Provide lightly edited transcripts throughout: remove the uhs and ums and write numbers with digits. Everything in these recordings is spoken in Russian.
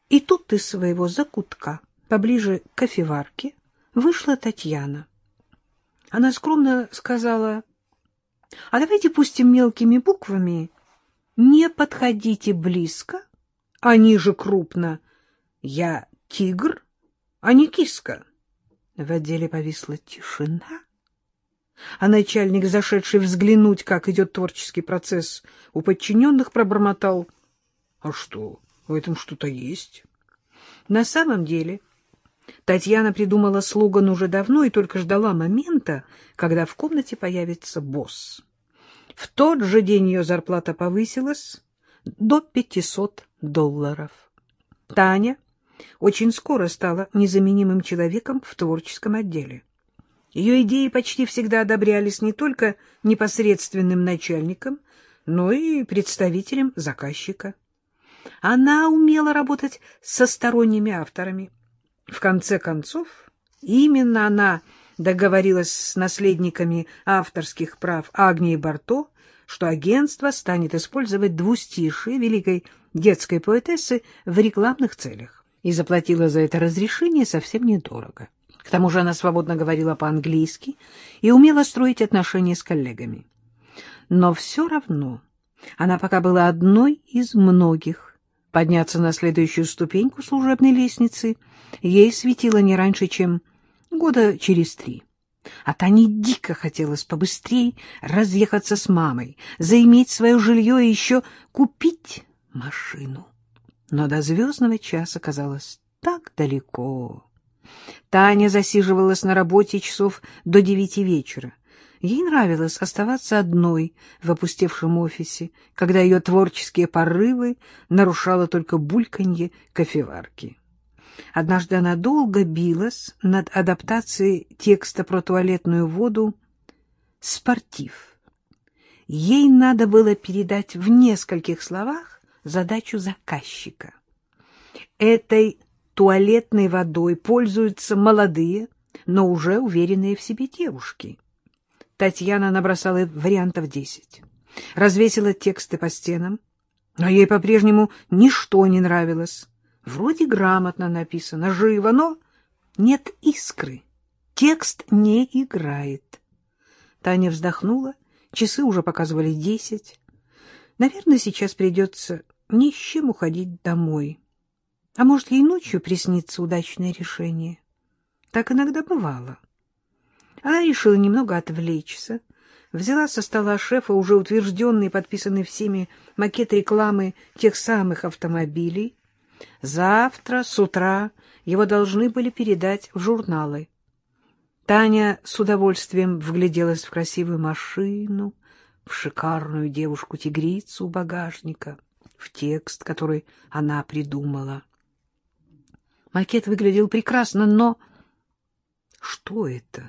И тут из своего закутка, поближе к кофеварке, вышла Татьяна. Она скромно сказала: «А давайте пустим мелкими буквами: не подходите близко, а ниже крупно: я тигр, а не киска». В отделе повисла тишина, а начальник, зашедший взглянуть, как идет творческий процесс у подчиненных, пробормотал: «А что, в этом что-то есть?» На самом деле Татьяна придумала слоган уже давно и только ждала момента, когда в комнате появится босс. В тот же день ее зарплата повысилась до $500. Таня очень скоро стала незаменимым человеком в творческом отделе. Ее идеи почти всегда одобрялись не только непосредственным начальником, но и представителем заказчика. Она умела работать со сторонними авторами. В конце концов, именно она договорилась с наследниками авторских прав Агнии Барто, что агентство станет использовать двустишие великой детской поэтессы в рекламных целях, и заплатила за это разрешение совсем недорого. К тому же она свободно говорила по-английски и умела строить отношения с коллегами. Но все равно она пока была одной из многих. Подняться на следующую ступеньку служебной лестницы ей светило не раньше, чем года через 3. А Тане дико хотелось побыстрее разъехаться с мамой, заиметь свое жилье и еще купить машину. Но до звездного часа казалось так далеко. Таня засиживалась на работе часов до 9 вечера. Ей нравилось оставаться одной в опустевшем офисе, когда ее творческие порывы нарушало только бульканье кофеварки. Однажды она долго билась над адаптацией текста про туалетную воду «Спортив». Ей надо было передать в нескольких словах задачу заказчика. Этой туалетной водой пользуются молодые, но уже уверенные в себе девушки. Татьяна набросала вариантов 10, развесила тексты по стенам, но ей по-прежнему ничто не нравилось. Вроде грамотно написано, живо, но нет искры. Текст не играет. Таня вздохнула, часы уже показывали 10. Наверное, сейчас придется ни с чем уходить домой. А может, ей ночью приснится удачное решение. Так иногда бывало. Она решила немного отвлечься, взяла со стола шефа уже утвержденный и подписанный всеми макет рекламы тех самых автомобилей. Завтра с утра его должны были передать в журналы. Таня с удовольствием вгляделась в красивую машину, в шикарную девушку-тигрицу у багажника, в текст, который она придумала. Макет выглядел прекрасно, но что это?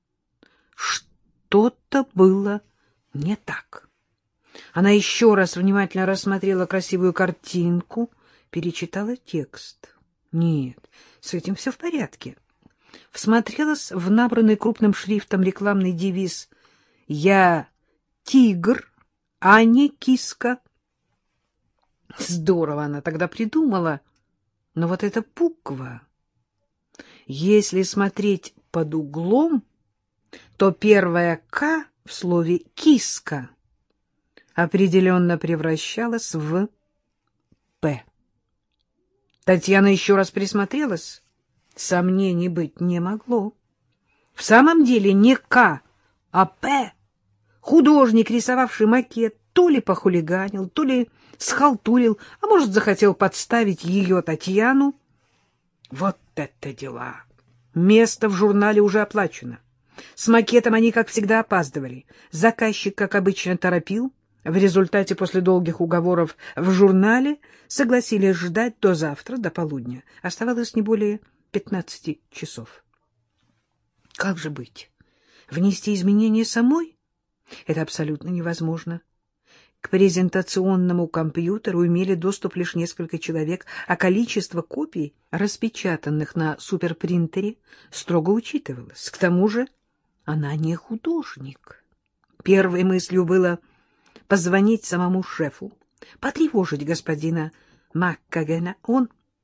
Что-то было не так. Она еще раз внимательно рассмотрела красивую картинку, перечитала текст. Нет, с этим все в порядке. Всмотрелась в набранный крупным шрифтом рекламный девиз «Я тигр, а не киска». Здорово она тогда придумала, но вот эта буква, если смотреть под углом, то первая «К» в слове «киска» определенно превращалась в «П». Татьяна еще раз присмотрелась. Сомнений быть не могло. В самом деле не «К», а «П». Художник, рисовавший макет, то ли похулиганил, то ли схалтурил, а может, захотел подставить ее, Татьяну. Вот это дела! Место в журнале уже оплачено. С макетом они, как всегда, опаздывали. Заказчик, как обычно, торопил. В результате, после долгих уговоров в журнале, согласились ждать до завтра, до полудня. Оставалось не более 15 часов. Как же быть? Внести изменения самой? Это абсолютно невозможно. К презентационному компьютеру имели доступ лишь несколько человек, а количество копий, распечатанных на суперпринтере, строго учитывалось. К тому же она не художник. Первой мыслью было позвонить самому шефу, потревожить господина МакКагена. Он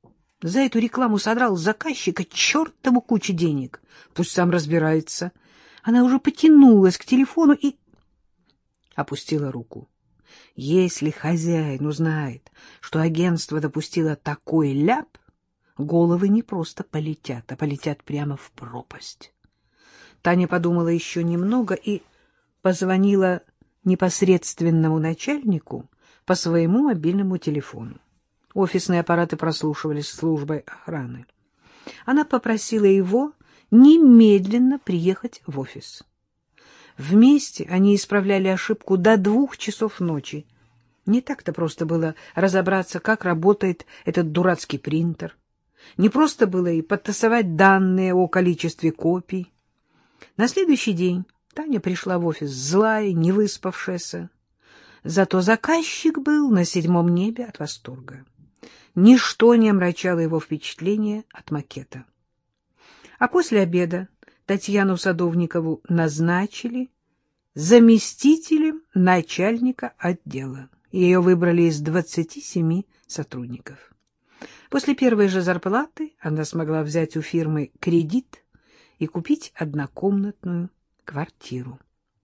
За эту рекламу содрал с заказчика чертову кучу денег. Пусть сам разбирается. Она уже потянулась к телефону и опустила руку. Если хозяин узнает, что агентство допустило такой ляп, головы не просто полетят, а полетят прямо в пропасть. Таня подумала еще немного и позвонила непосредственному начальнику по своему мобильному телефону. Офисные аппараты прослушивались службой охраны. Она попросила его немедленно приехать в офис. Вместе они исправляли ошибку до 2 часов ночи. Не так-то просто было разобраться, как работает этот дурацкий принтер. Не просто было и подтасовать данные о количестве копий. На следующий день Таня пришла в офис злая, невыспавшаяся. Зато заказчик был на 7-м небе от восторга. Ничто не омрачало его впечатление от макета. А после обеда Татьяну Садовникову назначили заместителем начальника отдела. Ее выбрали из 27 сотрудников. После первой же зарплаты она смогла взять у фирмы кредит и купить однокомнатную квартиру.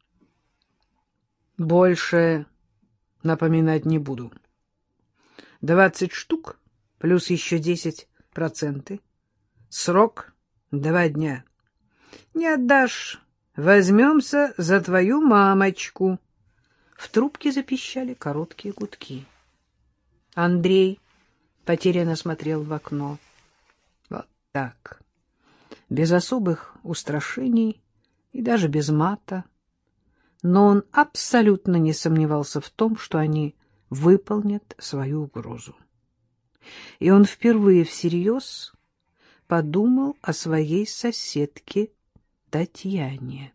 Больше напоминать не буду. 20 штук плюс еще 10%. Срок 2 дня. Не отдашь, возьмемся за твою мамочку. В трубке запищали короткие гудки. Андрей потерянно смотрел в окно. Вот так, без особых устрашений и даже без мата. Но он абсолютно не сомневался в том, что они выполнят свою угрозу. И он впервые всерьез подумал о своей соседке Татьяне.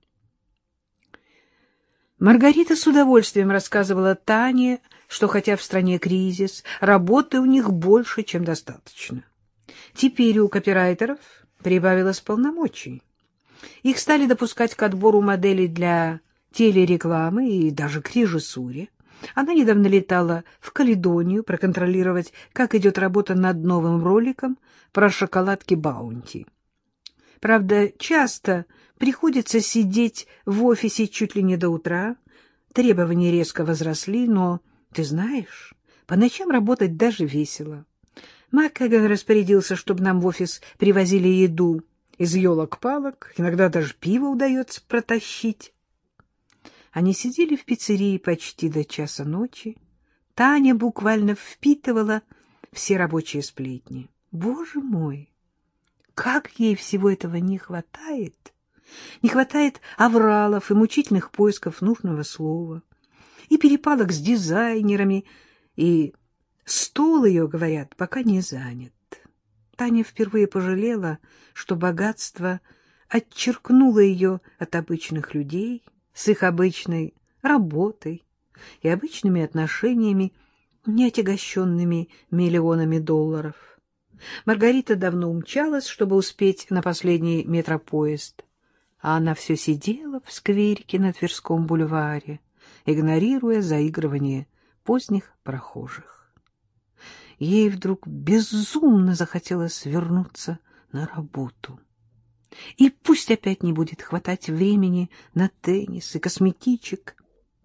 Маргарита с удовольствием рассказывала Тане, что хотя в стране кризис, работы у них больше, чем достаточно. Теперь у копирайтеров прибавилось полномочий. Их стали допускать к отбору моделей для телерекламы и даже к режиссуре. Она недавно летала в Каледонию проконтролировать, как идет работа над новым роликом про шоколадки Баунти. Правда, часто приходится сидеть в офисе чуть ли не до утра. Требования резко возросли, но, ты знаешь, по ночам работать даже весело. МакКэган распорядился, чтобы нам в офис привозили еду из елок-палок, иногда даже пиво удается протащить. Они сидели в пиццерии почти до часа ночи. Таня буквально впитывала все рабочие сплетни. Боже мой, как ей всего этого не хватает! Не хватает авралов и мучительных поисков нужного слова, и перепалок с дизайнерами, и стол ее, говорят, пока не занят. Таня впервые пожалела, что богатство отчеркнуло ее от обычных людей, с их обычной работой и обычными отношениями, не отягощенными миллионами долларов. Маргарита давно умчалась, чтобы успеть на последний метропоезд, а она все сидела в скверике на Тверском бульваре, игнорируя заигрывание поздних прохожих. Ей вдруг безумно захотелось вернуться на работу. И пусть опять не будет хватать времени на теннис и косметичек.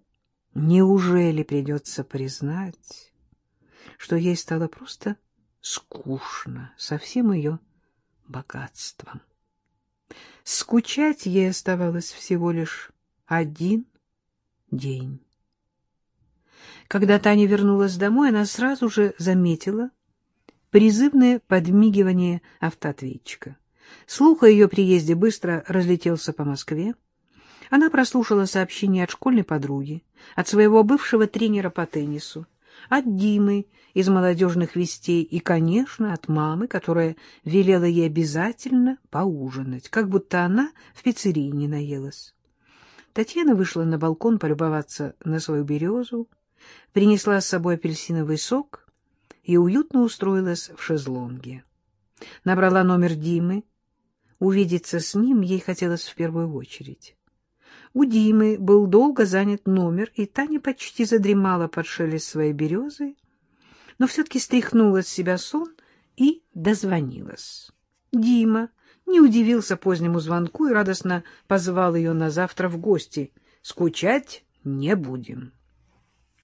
Неужели придется признать, что ей стало просто скучно со всем ее богатством? Скучать ей оставалось всего лишь 1 день. Когда Таня вернулась домой, она сразу же заметила призывное подмигивание автоответчика. Слух о ее приезде быстро разлетелся по Москве. Она прослушала сообщения от школьной подруги, от своего бывшего тренера по теннису, от Димы из молодежных вестей и, конечно, от мамы, которая велела ей обязательно поужинать, как будто она в пиццерии не наелась. Татьяна вышла на балкон полюбоваться на свою березу, принесла с собой апельсиновый сок и уютно устроилась в шезлонге. Набрала номер Димы. Увидеться с ним ей хотелось в первую очередь. У Димы был долго занят номер, и Таня почти задремала под шелест своей березы, но все-таки стряхнула с себя сон и дозвонилась. Дима не удивился позднему звонку и радостно позвал ее на завтра в гости. «Скучать не будем».